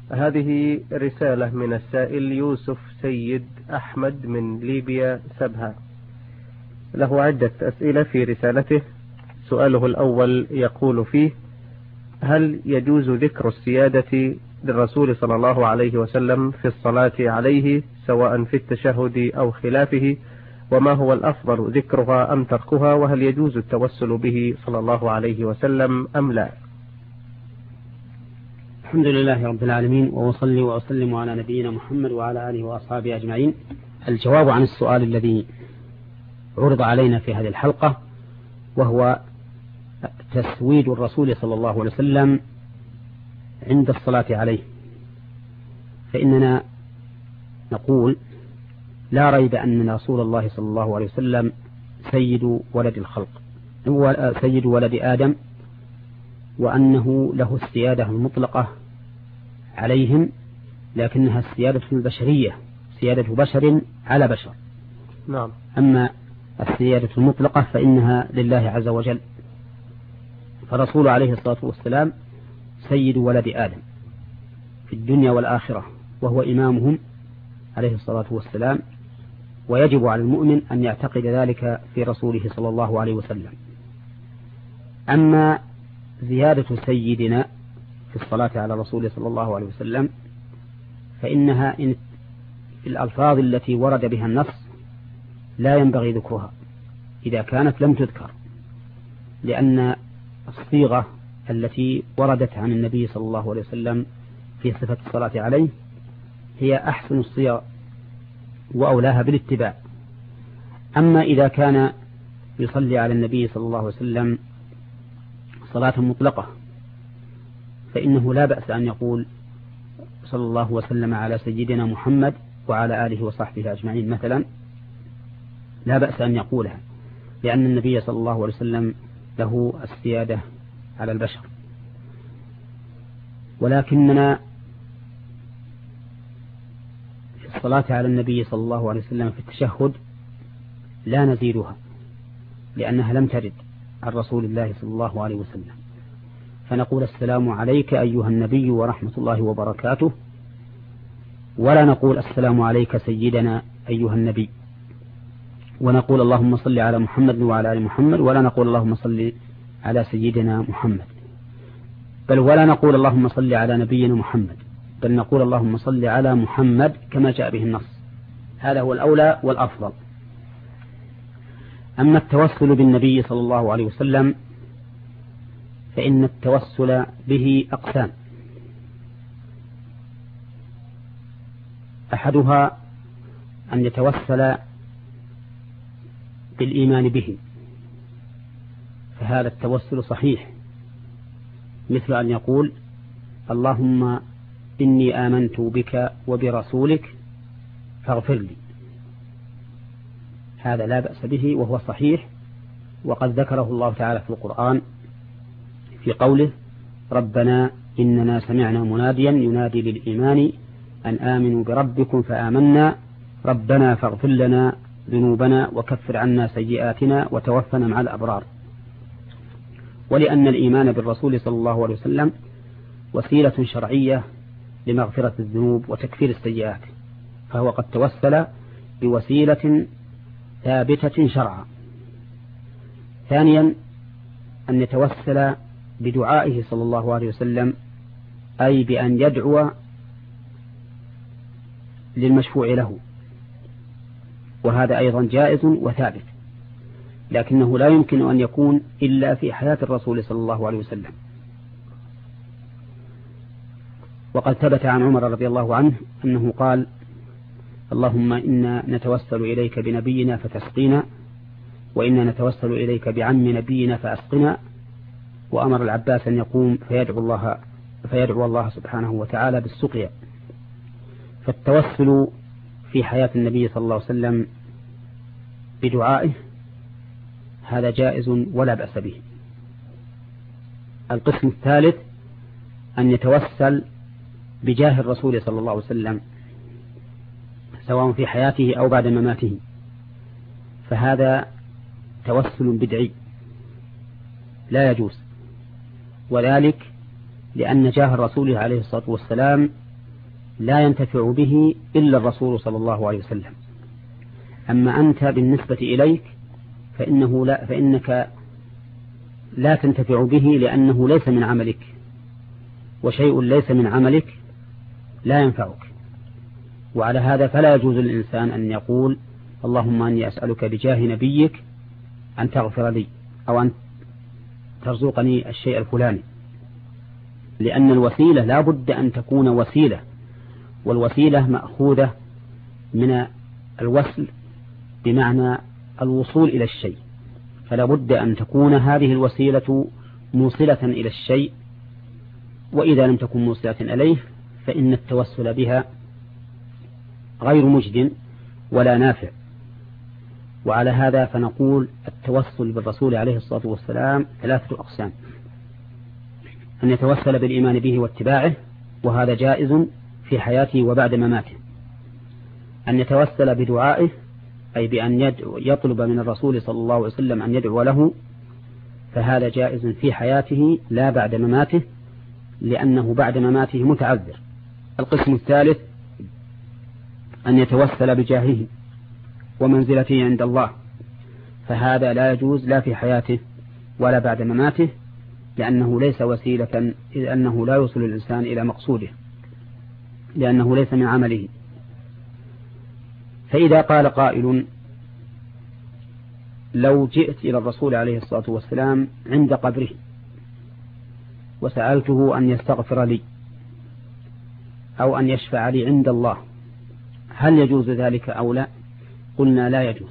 هذه رسالة من السائل يوسف سيد أحمد من ليبيا سبها، له عدة أسئلة في رسالته. سؤاله الأول يقول فيه: هل يجوز ذكر السيادة للرسول صلى الله عليه وسلم في الصلاة عليه سواء في التشهد أو خلافه؟ وما هو الأفضل، ذكرها أم تركها؟ وهل يجوز التوسل به صلى الله عليه وسلم أم لا؟ الحمد لله رب العالمين، وأصلي وأسلم على نبينا محمد وعلى آله وأصحابه أجمعين. الجواب عن السؤال الذي عرض علينا في هذه الحلقة، وهو تسويد الرسول صلى الله عليه وسلم عند الصلاة عليه، فإننا نقول لا ريب أن رسول الله صلى الله عليه وسلم سيد ولد الخلق، سيد ولد آدم، وأنه له السيادة المطلقة عليهم، لكنها السيادة البشرية، سيادة بشر على بشر. نعم. أما السيادة المطلقة فإنها لله عز وجل، فرسول عليه الصلاة والسلام سيد ولد آدم في الدنيا والآخرة، وهو إمامهم عليه الصلاة والسلام، ويجب على المؤمن أن يعتقد ذلك في رسوله صلى الله عليه وسلم. أما زيادة سيدنا في الصلاة على رسوله صلى الله عليه وسلم فإنها في الألفاظ التي ورد بها النص لا ينبغي ذكرها إذا كانت لم تذكر، لأن الصيغة التي وردت عن النبي صلى الله عليه وسلم في صفة الصلاة عليه هي أحسن الصيغ وأولاها بالاتباع. أما إذا كان يصلي على النبي صلى الله عليه وسلم صلاة مطلقة فإنه لا بأس أن يقول صلى الله وسلم على سيدنا محمد وعلى آله وصحبه أجمعين مثلا، لا بأس أن يقولها، لأن النبي صلى الله عليه وسلم له السيادة على البشر. ولكننا في الصلاة على النبي صلى الله عليه وسلم في التشهد لا نزيدها، لأنها لم ترد عن رسول الله صلى الله عليه وسلم، فنقول السلام عليك أيها النبي ورحمة الله وبركاته، ولا نقول السلام عليك سيدنا أيها النبي، ونقول اللهم صل على محمد وعلى آل محمد، ولا نقول اللهم صل على سيدنا محمد، بل ولا نقول اللهم صل على نبينا محمد، بل نقول اللهم صل على محمد كما جاء به النص. هذا هو الأولى والأفضل. أما التوسل بالنبي صلى الله عليه وسلم فإن التوسل به أقسام: أحدها أن يتوسل بالإيمان به، فهذا التوسل صحيح، مثل أن يقول اللهم إني آمنت بك وبرسولك فاغفر لي، هذا لا بأس به وهو صحيح، وقد ذكره الله تعالى في القرآن في قوله ربنا إننا سمعنا مناديا ينادي للإيمان أن آمنوا بربكم فآمنا ربنا فاغفر لنا ذنوبنا وكفر عنا سيئاتنا وتوفنا مع الأبرار. ولأن الإيمان بالرسول صلى الله عليه وسلم وسيلة شرعية لمغفرة الذنوب وتكفير السيئات، فهو قد توسل بوسيلة ثابتة شرعا. ثانيا أن يتوسل بدعائه صلى الله عليه وسلم، أي بأن يدعو للمشفوع له، وهذا أيضا جائز وثابت، لكنه لا يمكن أن يكون إلا في حياة الرسول صلى الله عليه وسلم. وقد ثبت عن عمر رضي الله عنه أنه قال اللهم إنا نتوسل إليك بنبينا فتسقينا، وإنا نتوسل إليك بعم نبينا فأسقنا، وأمر العباس أن يقوم فيدعو الله سبحانه وتعالى بالسقيا. فالتوسل في حياة النبي صلى الله عليه وسلم بدعائه هذا جائز ولا بأس به. القسم الثالث أن يتوسل بجاه الرسول صلى الله عليه وسلم سواء في حياته أو بعد مماته، فهذا توسل بدعي لا يجوز، وذلك لأن جاه الرسول عليه الصلاة والسلام لا ينتفع به إلا الرسول صلى الله عليه وسلم. أما أنت بالنسبة إليك فإنك لا تنتفع به لأنه ليس من عملك، وشيء ليس من عملك لا ينفعك. وعلى هذا فلا يجوز للإنسان أن يقول اللهم أني أسألك بجاه نبيك أن تغفر لي أو أن ترزقني الشيء الفلاني، لأن الوسيلة لا بد أن تكون وسيلة، والوسيلة مأخوذة من الوصل بمعنى الوصول إلى الشيء، فلا بد أن تكون هذه الوسيلة موصلة إلى الشيء، وإذا لم تكن موصلة إليه فإن التوسل بها غير مجد ولا نافع. وعلى هذا فنقول التوسل بالرسول عليه الصلاة والسلام 3 أقسام: أن يتوسل بالإيمان به واتباعه، وهذا جائز في حياته وبعد مماته. أن يتوسل بدعائه، أي بأن يطلب من الرسول صلى الله عليه وسلم أن يدعو له، فهذا جائز في حياته لا بعد مماته، لأنه بعد مماته متعذر. القسم الثالث أن يتوسل بجاهه ومنزلته عند الله، فهذا لا يجوز لا في حياته ولا بعد مماته، لأنه ليس وسيلة، إذ أنه لا يوصل الإنسان إلى مقصوده، لأنه ليس من عمله. فإذا قال قائل لو جئت إلى الرسول عليه الصلاة والسلام عند قبره وسألته أن يستغفر لي أو أن يشفع لي عند الله، هل يجوز ذلك أو لا؟ قلنا لا يجوز.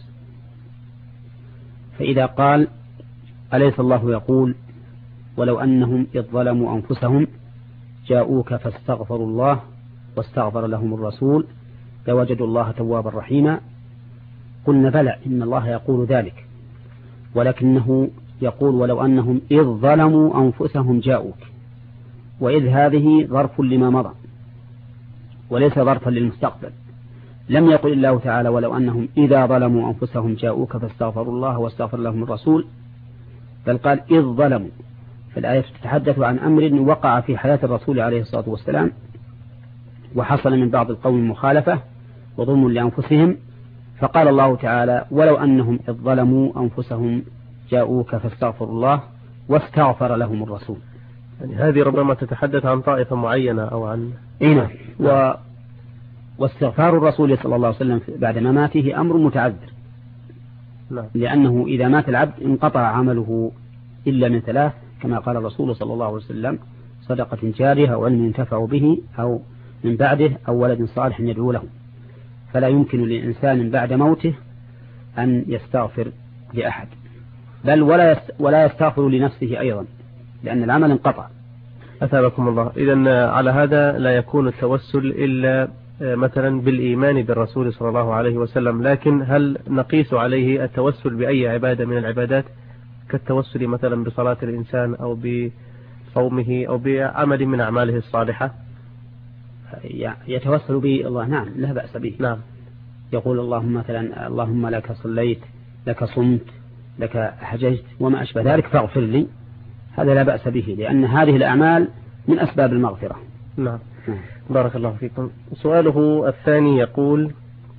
فإذا قال أليس الله يقول ولو أنهم إذ ظلموا أنفسهم جاءوك فاستغفروا الله واستغفر لهم الرسول لوجدوا الله توابا رحيما؟ قلنا بلى، إن الله يقول ذلك، ولكنه يقول ولو أنهم إذ ظلموا أنفسهم جاءوك، وإذ هذه ظرف لما مضى وليس ظرفا للمستقبل. لم يقل الله تعالى ولو أنهم إذا ظلموا أنفسهم جاءوك فاستغفروا الله واستغفر لهم الرسول، بل قال إذ ظلموا. فالآية تتحدث عن أمر وقع في حياة الرسول عليه الصلاة والسلام، وحصل من بعض القوم مخالفة وظلم لأنفسهم، فقال الله تعالى ولو أنهم إذ ظلموا أنفسهم جاءوك فاستغفروا الله واستغفر لهم الرسول. يعني هذه ربما تتحدث عن طائفة معينة أو عن واستغفار الرسول صلى الله عليه وسلم بعد مماته أمر متعذر، لأنه إذا مات العبد انقطع عمله إلا من 3، كما قال الرسول صلى الله عليه وسلم: صدقة جارية أو علم ينتفع به أو من بعده أو ولد صالح يدعو له. فلا يمكن لإنسان بعد موته أن يستغفر لأحد، بل ولا يستغفر لنفسه أيضا، لأن العمل انقطع. أثابكم الله. إذن على هذا لا يكون التوسل إلا مثلا بالإيمان بالرسول صلى الله عليه وسلم، لكن هل نقيس عليه التوسل بأي عبادة من العبادات، كالتوسل مثلا بصلاة الإنسان أو بصومه أو بعمل من أعماله الصالحة؟ يتوسل به الله، نعم، لا بأس به. نعم. يقول اللهم مثلا اللهم لك صليت، لك صمت، لك حججت وما أشبه ذلك فاغفر لي، هذا لا بأس به، لأن هذه الأعمال من أسباب المغفرة. نعم. بارك الله فيكم. سؤاله الثاني يقول: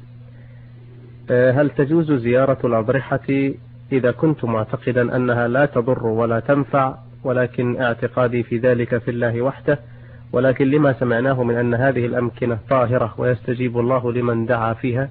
هل تجوز زيارة الأضرحة إذا كنت معتقدا أنها لا تضر ولا تنفع، ولكن اعتقادي في ذلك في الله وحده، ولكن لما سمعناه من أن هذه الأمكنة طاهرة ويستجيب الله لمن دعا فيها؟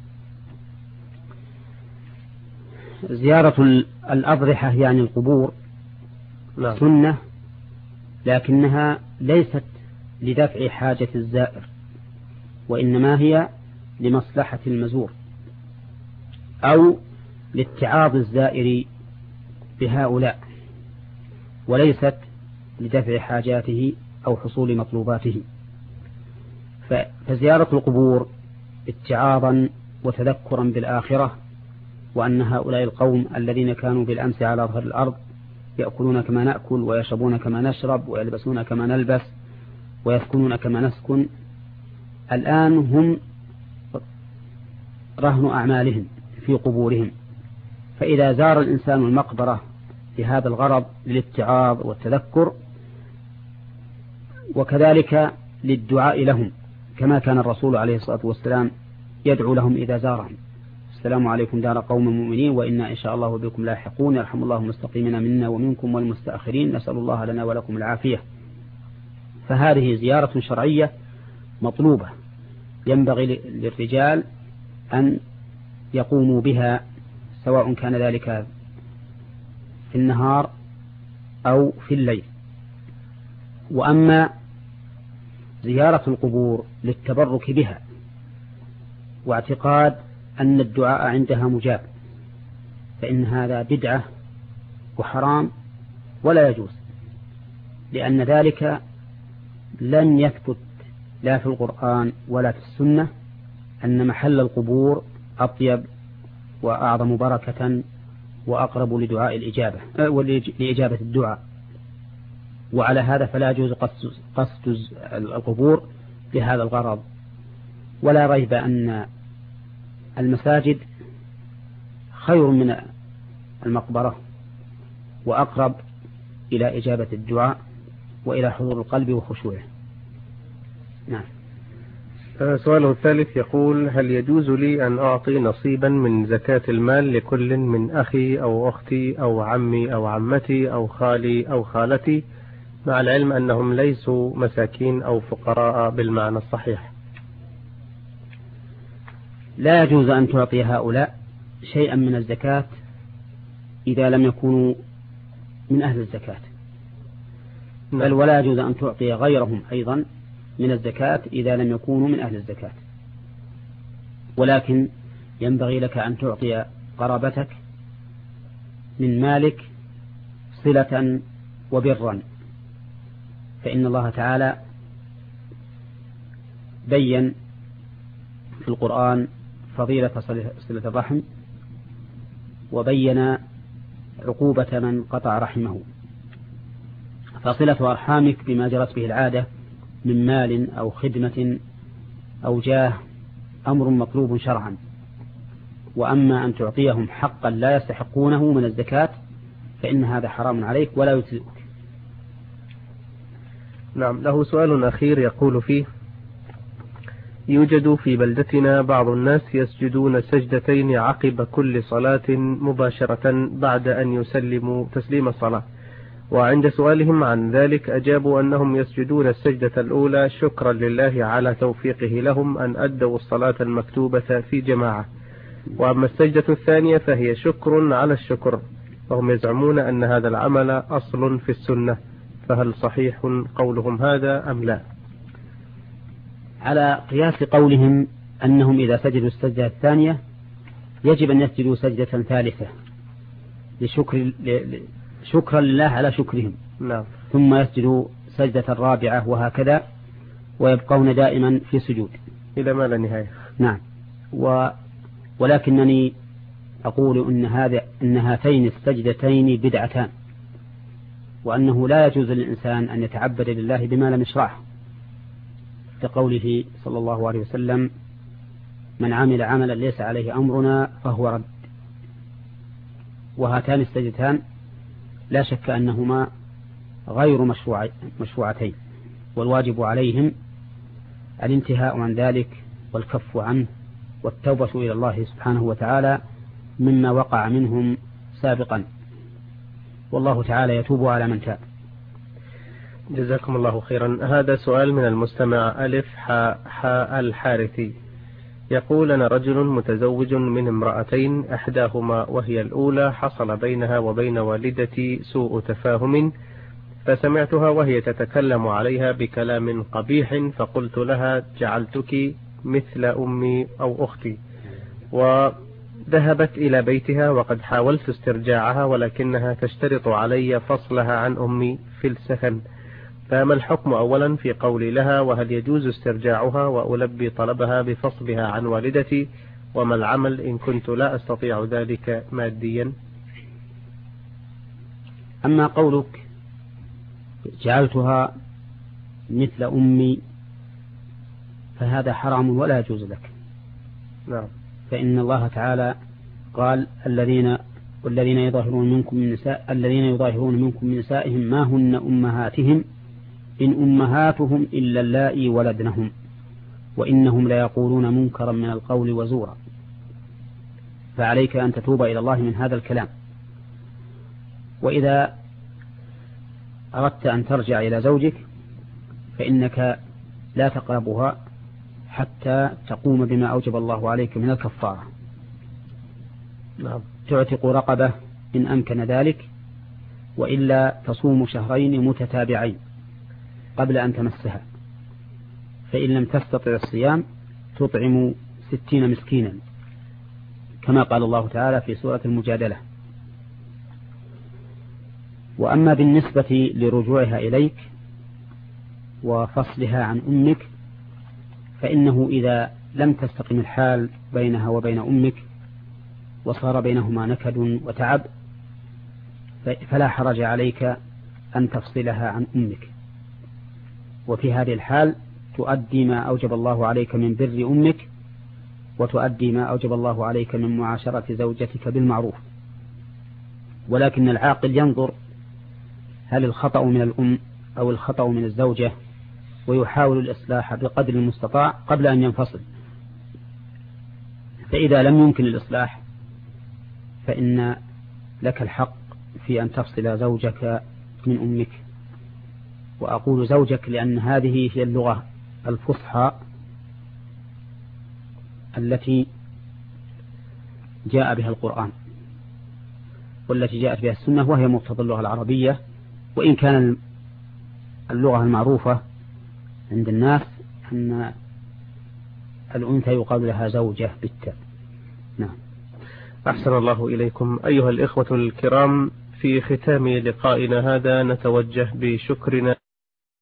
زيارة الأضرحة يعني القبور نعم. سنة، لكنها ليست لدفع حاجة الزائر، وإنما هي لمصلحة المزور أو لاتعاظ الزائر بهؤلاء، وليست لدفع حاجاته أو حصول مطلوباته. فزيارة القبور اتعاظا وتذكرا بالآخرة، وأن هؤلاء القوم الذين كانوا بالأمس على ظهر الأرض يأكلون كما نأكل ويشربون كما نشرب ويلبسون كما نلبس ويسكنون كما نسكن، الآن هم رهن أعمالهم في قبورهم. فإذا زار الإنسان المقبرة لهذا الغرض للاتعاظ والتذكر، وكذلك للدعاء لهم كما كان الرسول عليه الصلاة والسلام يدعو لهم إذا زارهم: السلام عليكم دار قوم مؤمنين وإنا إن شاء الله بكم لاحقون، يرحم الله المستقيمين منا ومنكم والمستأخرين، نسأل الله لنا ولكم العافية. فهذه زيارة شرعية مطلوبة، ينبغي للرجال أن يقوموا بها سواء كان ذلك في النهار أو في الليل. وأما زيارة القبور للتبرك بها واعتقاد أن الدعاء عندها مجاب فإن هذا بدعة وحرام ولا يجوز، لأن ذلك لن يثبت لا في القرآن ولا في السنة أن محل القبور أطيب وأعظم بركة وأقرب لدعاء الإجابة لإجابة الدعاء. وعلى هذا فلا يجوز قصد القبور لهذا الغرض. ولا ريب أن المساجد خير من المقبرة وأقرب إلى إجابة الدعاء وإلى حضور القلب وخشوعه. نعم. سؤاله الثالث يقول: هل يجوز لي أن أعطي نصيبا من زكاة المال لكل من أخي أو أختي أو عمي أو عمتي أو خالي أو خالتي، مع العلم أنهم ليسوا مساكين أو فقراء بالمعنى الصحيح؟ لا يجوز أن تعطي هؤلاء شيئا من الزكاة إذا لم يكونوا من أهل الزكاة، بل ولا يجوز أن تعطي غيرهم أيضا من الزكاة إذا لم يكونوا من أهل الزكاة. ولكن ينبغي لك أن تعطي قرابتك من مالك صلة وبرا، فإن الله تعالى بين في القرآن فضيلة صلة الرحم، وبين عقوبة من قطع رحمه. فصلة أرحامك بما جرت به العادة من مال أو خدمة أو جاه أمر مطلوب شرعا. وأما أن تعطيهم حقا لا يستحقونه من الزكاة فإن هذا حرام عليك ولا يجزئك. نعم. له سؤال أخير يقول فيه: يوجد في بلدتنا بعض الناس يسجدون سجدتين عقب كل صلاة مباشرة بعد أن يسلموا تسليم الصلاة، وعند سؤالهم عن ذلك أجابوا أنهم يسجدون السجدة الأولى شكرا لله على توفيقه لهم أن أدوا الصلاة المكتوبة في جماعة، وأما السجدة الثانية فهي شكر على الشكر، وهم يزعمون أن هذا العمل أصل في السنة، فهل صحيح قولهم هذا أم لا؟ على قياس قولهم أنهم إذا سجدوا السجدة الثانية يجب أن يسجدوا سجدة ثالثة شكرا لله على شكرهم. نعم. ثم يسجدوا سجدة الرابعة وهكذا، ويبقون دائما في سجود إلى ما لا نهاية. نعم. ولكنني أقول إن هاتين السجدتين بدعتان، وأنه لا يجوز للإنسان أن يتعبد لله بما لم يشرعه، كقوله صلى الله عليه وسلم: من عمل عملا ليس عليه أمرنا فهو رد. وهاتان السجدتان لا شك أنهما غير مشروعتين، والواجب عليهم الانتهاء عن ذلك والكف عنه والتوبة إلى الله سبحانه وتعالى مما وقع منهم سابقا، والله تعالى يتوب على من تاب. جزاكم الله خيرا. هذا سؤال من المستمع ألف حاء الحارثي يقول: أنا رجل متزوج من امرأتين، إحداهما وهي الأولى حصل بينها وبين والدتي سوء تفاهم، فسمعتها وهي تتكلم عليها بكلام قبيح، فقلت لها: جعلتك مثل أمي أو أختي، وذهبت إلى بيتها، وقد حاولت استرجاعها ولكنها تشترط علي فصلها عن أمي في السكن، فما الحكم أولا في قولي لها، وهل يجوز استرجاعها وألبي طلبها بفصلها عن والدتي، وما العمل إن كنت لا أستطيع ذلك ماديا؟ أما قولك جعلتها مثل أمي فهذا حرام ولا يجوز لك. نعم. فإن الله تعالى قال: الذين يظاهرون منكم من نسائهم ما هن أمهاتهم إن أمهاتهم إلا اللائي ولدنهم وإنهم ليقولون منكرا من القول وزورا. فعليك أن تتوب إلى الله من هذا الكلام. وإذا أردت أن ترجع إلى زوجك فإنك لا تقربها حتى تقوم بما أوجب الله عليك من الكفارة. تعتق رقبة إن أمكن ذلك، وإلا تصوم شهرين متتابعين قبل أن تمسها، فإن لم تستطع الصيام تطعم 60 مسكينا كما قال الله تعالى في سورة المجادلة. وأما بالنسبة لرجوعها إليك وفصلها عن أمك فإنه إذا لم تستقم الحال بينها وبين أمك وصار بينهما نكد وتعب فلا حرج عليك أن تفصلها عن أمك، وفي هذه الحال تؤدي ما أوجب الله عليك من بر أمك وتؤدي ما أوجب الله عليك من معاشرة زوجتك بالمعروف. ولكن العاقل ينظر هل الخطأ من الأم أو الخطأ من الزوجة ويحاول الإصلاح بقدر المستطاع قبل أن ينفصل. فإذا لم يمكن الإصلاح فإن لك الحق في أن تفصل زوجك من أمك. وأقول زوجك لأن هذه هي اللغة الفصحى التي جاء بها القرآن والتي جاءت بها السنة، وهي مقتضى اللغة العربية، وإن كان اللغة المعروفة عند الناس أن الأنثى يقال لها زوجة بالتاء. نعم. أحسن الله إليكم أيها الإخوة الكرام. في ختام لقائنا هذا نتوجه بشكرنا